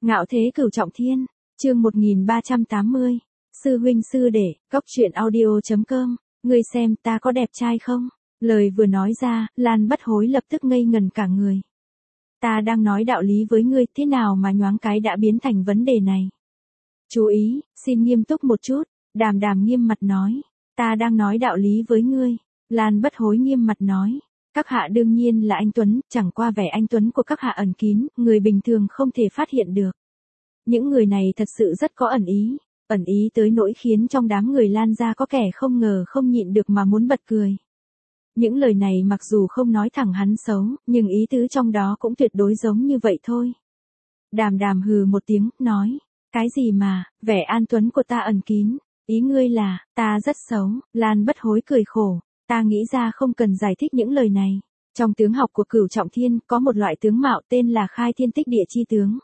Ngạo thế cửu trọng thiên, chương 1380, sư huynh sư đệ, góc truyện audio.com, ngươi xem ta có đẹp trai không? Lời vừa nói ra, Lan Bất Hối lập tức ngây ngần cả người. Ta đang nói đạo lý với ngươi, thế nào mà nhoáng cái đã biến thành vấn đề này? Chú ý, xin nghiêm túc một chút, Đàm Đàm nghiêm mặt nói, ta đang nói đạo lý với ngươi. Lan Bất Hối nghiêm mặt nói, các hạ đương nhiên là anh Tuấn, chẳng qua vẻ anh Tuấn của các hạ ẩn kín, người bình thường không thể phát hiện được. Những người này thật sự rất có ẩn ý tới nỗi khiến trong đám người Lan ra có kẻ không ngờ không nhịn được mà muốn bật cười. Những lời này mặc dù không nói thẳng hắn xấu, nhưng ý tứ trong đó cũng tuyệt đối giống như vậy thôi. Đàm Đàm hừ một tiếng, nói, cái gì mà, vẻ an tuấn của ta ẩn kín, ý ngươi là, ta rất xấu. Lan Bất Hối cười khổ, ta nghĩ ra không cần giải thích những lời này. Trong tướng học của Cửu Trọng Thiên, có một loại tướng mạo tên là khai thiên tích địa chi tướng.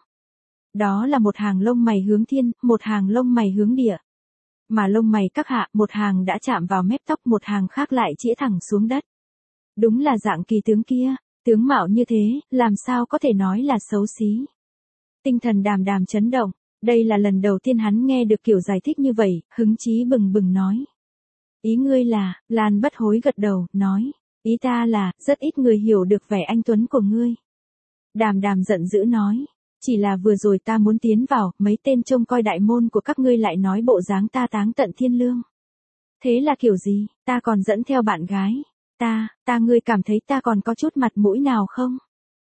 Đó là một hàng lông mày hướng thiên, một hàng lông mày hướng địa. Mà lông mày các hạ, một hàng đã chạm vào mép tóc, một hàng khác lại chĩa thẳng xuống đất. Đúng là dạng kỳ tướng kia, tướng mạo như thế, làm sao có thể nói là xấu xí. Tinh thần Đàm Đàm chấn động, đây là lần đầu tiên hắn nghe được kiểu giải thích như vậy, hứng chí bừng bừng nói. Ý ngươi là, Lan Bất Hối gật đầu, nói, ý ta là, rất ít người hiểu được vẻ anh tuấn của ngươi. Đàm Đàm giận dữ nói, chỉ là vừa rồi ta muốn tiến vào, mấy tên trông coi đại môn của các ngươi lại nói bộ dáng ta táng tận thiên lương. Thế là kiểu gì, ta còn dẫn theo bạn gái, ngươi cảm thấy ta còn có chút mặt mũi nào không?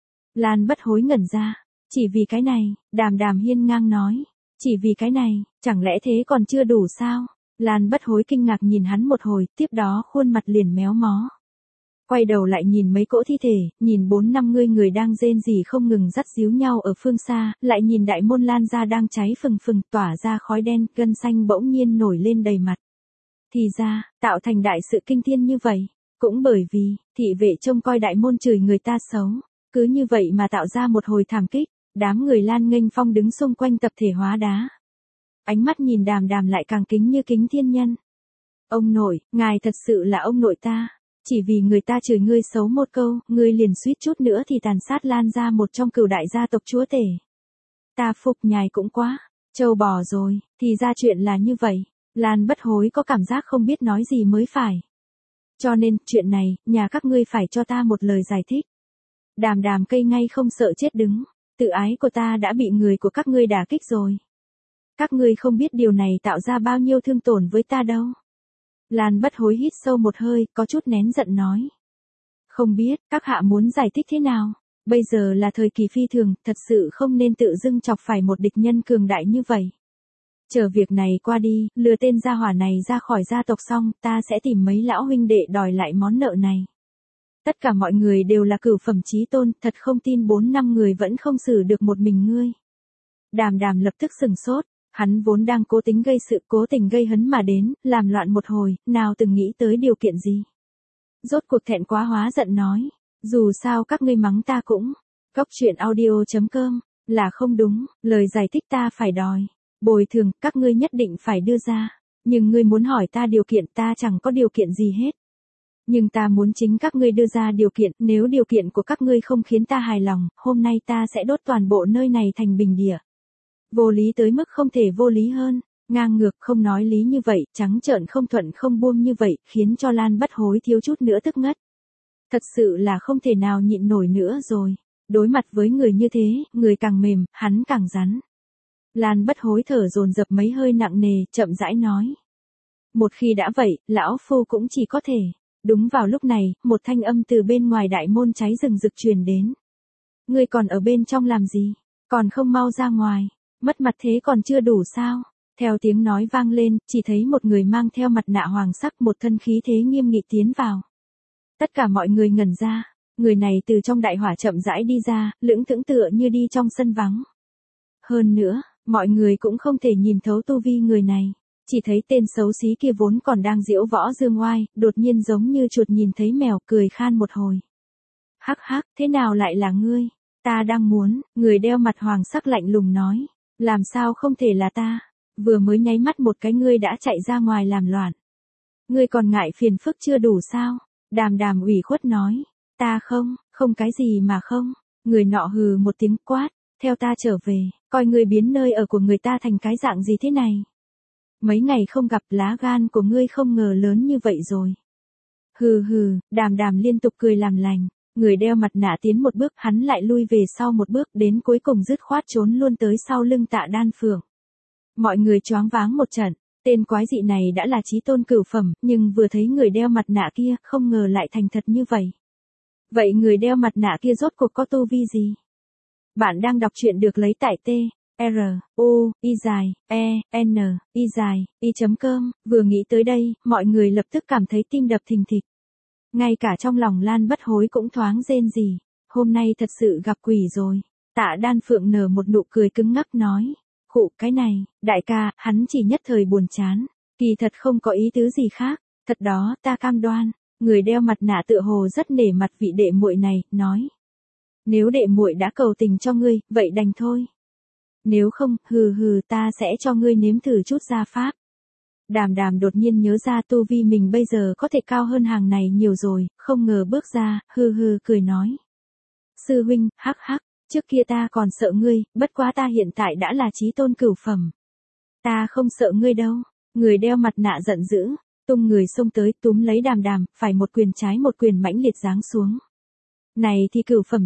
Lan Bất Hối ngẩn ra, chỉ vì cái này, Đàm Đàm hiên ngang nói, chỉ vì cái này, chẳng lẽ thế còn chưa đủ sao? Lan Bất Hối kinh ngạc nhìn hắn một hồi, tiếp đó khuôn mặt liền méo mó. Quay đầu lại nhìn mấy cỗ thi thể, nhìn 4-5 người đang rên rỉ không ngừng dắt díu nhau ở phương xa, lại nhìn đại môn Lan ra đang cháy phừng phừng tỏa ra khói đen, gân xanh bỗng nhiên nổi lên đầy mặt. Thì ra, tạo thành đại sự kinh thiên như vậy, cũng bởi vì, thị vệ trông coi đại môn chửi người ta xấu, cứ như vậy mà tạo ra một hồi thảm kích, đám người Lan nghênh phong đứng xung quanh tập thể hóa đá. Ánh mắt nhìn Đàm Đàm lại càng kính như kính thiên nhân. Ông nội, ngài thật sự là ông nội ta. Chỉ vì người ta chửi ngươi xấu một câu, ngươi liền suýt chút nữa thì tàn sát Lan ra một trong cửu đại gia tộc chúa tể. Ta phục nhài cũng quá, trâu bò rồi, thì ra chuyện là như vậy. Lan Bất Hối có cảm giác không biết nói gì mới phải. Cho nên, chuyện này, nhà các ngươi phải cho ta một lời giải thích. Đàm Đàm cây ngay không sợ chết đứng, tự ái của ta đã bị người của các ngươi đả kích rồi. Các ngươi không biết điều này tạo ra bao nhiêu thương tổn với ta đâu. Lan Bất Hối hít sâu một hơi, có chút nén giận nói. Không biết, các hạ muốn giải thích thế nào? Bây giờ là thời kỳ phi thường, thật sự không nên tự dưng chọc phải một địch nhân cường đại như vậy. Chờ việc này qua đi, lừa tên gia hỏa này ra khỏi gia tộc xong, ta sẽ tìm mấy lão huynh đệ đòi lại món nợ này. Tất cả mọi người đều là cửu phẩm chí tôn, thật không tin 4-5 người vẫn không xử được một mình ngươi. Đàm Đàm lập tức sừng sốt. Hắn vốn đang cố tính gây sự, cố tình gây hấn mà đến, làm loạn một hồi, nào từng nghĩ tới điều kiện gì. Rốt cuộc thẹn quá hóa giận nói, dù sao các ngươi mắng ta cũng, góc truyện audio.com, là không đúng, lời giải thích ta phải đòi, bồi thường, các ngươi nhất định phải đưa ra, nhưng ngươi muốn hỏi ta điều kiện ta chẳng có điều kiện gì hết. Nhưng ta muốn chính các ngươi đưa ra điều kiện, nếu điều kiện của các ngươi không khiến ta hài lòng, hôm nay ta sẽ đốt toàn bộ nơi này thành bình địa. Vô lý tới mức không thể vô lý hơn, ngang ngược không nói lý như vậy, trắng trợn không thuận không buông như vậy, khiến cho Lan Bất Hối thiếu chút nữa tức ngất. Thật sự là không thể nào nhịn nổi nữa rồi, đối mặt với người như thế, người càng mềm, hắn càng rắn. Lan Bất Hối thở dồn dập mấy hơi nặng nề, chậm rãi nói. Một khi đã vậy, lão phu cũng chỉ có thể. Đúng vào lúc này, một thanh âm từ bên ngoài đại môn cháy rừng rực truyền đến. Ngươi còn ở bên trong làm gì? Còn không mau ra ngoài. Mất mặt thế còn chưa đủ sao? Theo tiếng nói vang lên, chỉ thấy một người mang theo mặt nạ hoàng sắc, một thân khí thế nghiêm nghị tiến vào. Tất cả mọi người ngẩn ra, người này từ trong đại hỏa chậm rãi đi ra, lững thững tựa như đi trong sân vắng. Hơn nữa, mọi người cũng không thể nhìn thấu tu vi người này, chỉ thấy tên xấu xí kia vốn còn đang diễu võ dương oai, đột nhiên giống như chuột nhìn thấy mèo, cười khan một hồi. Hắc hắc, thế nào lại là ngươi? Ta đang muốn, người đeo mặt hoàng sắc lạnh lùng nói. Làm sao không thể là ta, vừa mới nháy mắt một cái ngươi đã chạy ra ngoài làm loạn. Ngươi còn ngại phiền phức chưa đủ sao? Đàm Đàm ủy khuất nói, ta không cái gì mà không. Người nọ hừ một tiếng quát, theo ta trở về, coi ngươi biến nơi ở của người ta thành cái dạng gì thế này. Mấy ngày không gặp, lá gan của ngươi không ngờ lớn như vậy rồi. Hừ hừ, Đàm Đàm liên tục cười làm lành, người đeo mặt nạ tiến một bước, hắn lại lui về sau một bước, đến cuối cùng dứt khoát trốn luôn tới sau lưng Tạ Đan Phượng. Mọi người choáng váng một trận, tên quái dị này đã là chí tôn cửu phẩm, nhưng vừa thấy người đeo mặt nạ kia, không ngờ lại thành thật như vậy. Vậy người đeo mặt nạ kia rốt cuộc có tu vi gì? Bạn đang đọc truyện được lấy tại t-r-u-i-e-n-i-i.com, vừa nghĩ tới đây, mọi người lập tức cảm thấy tim đập thình thịch. Ngay cả trong lòng Lan Bất Hối cũng thoáng rên rỉ, hôm nay thật sự gặp quỷ rồi. Tạ Đan Phượng nở một nụ cười cứng ngắc nói, khụ cái này, đại ca, hắn chỉ nhất thời buồn chán, kỳ thật không có ý tứ gì khác, thật đó, ta cam đoan. Người đeo mặt nạ tựa hồ rất nể mặt vị đệ muội này, nói. Nếu đệ muội đã cầu tình cho ngươi, vậy đành thôi. Nếu không, hừ hừ, ta sẽ cho ngươi nếm thử chút gia pháp. Đàm Đàm đột nhiên nhớ ra tu vi mình bây giờ có thể cao hơn hàng này nhiều rồi, không ngờ bước ra, hừ hừ cười nói. Sư huynh, hắc hắc, trước kia ta còn sợ ngươi, bất quá ta hiện tại đã là chí tôn cửu phẩm. Ta không sợ ngươi đâu. Người đeo mặt nạ giận dữ, tung người xông tới túm lấy Đàm Đàm, phải một quyền trái một quyền mãnh liệt giáng xuống. Này thì cửu phẩm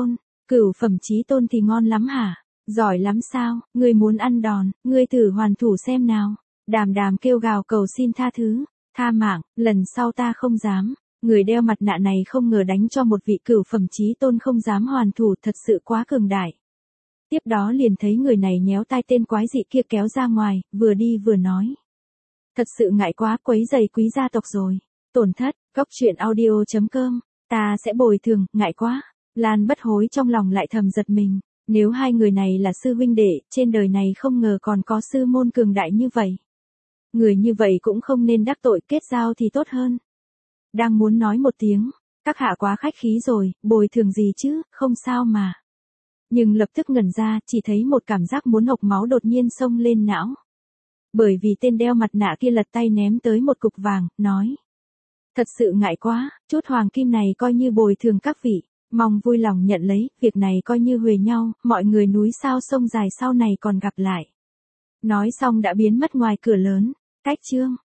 chí tôn thì ngon lắm hả? Giỏi lắm sao? Ngươi muốn ăn đòn, ngươi thử hoàn thủ xem nào. Đàm Đàm kêu gào cầu xin tha thứ, tha mạng, lần sau ta không dám. Người đeo mặt nạ này không ngờ đánh cho một vị cửu phẩm chí tôn không dám hoàn thủ, thật sự quá cường đại. Tiếp đó liền thấy người này nhéo tai tên quái dị kia kéo ra ngoài, vừa đi vừa nói. Thật sự ngại quá, quấy rầy quý gia tộc rồi. Tổn thất, góc truyện audio.com, ta sẽ bồi thường, ngại quá. Lan Bất Hối trong lòng lại thầm giật mình, nếu hai người này là sư huynh đệ, trên đời này không ngờ còn có sư môn cường đại như vậy. Người như vậy cũng không nên đắc tội, kết giao thì tốt hơn. Đang muốn nói một tiếng, các hạ quá khách khí rồi, bồi thường gì chứ, không sao mà. Nhưng lập tức ngẩn ra, chỉ thấy một cảm giác muốn hộc máu đột nhiên xông lên não. Bởi vì tên đeo mặt nạ kia lật tay ném tới một cục vàng, nói. Thật sự ngại quá, chút hoàng kim này coi như bồi thường các vị, mong vui lòng nhận lấy, việc này coi như huề nhau, mọi người núi sao sông dài sau này còn gặp lại. Nói xong đã biến mất ngoài cửa lớn, cách chương.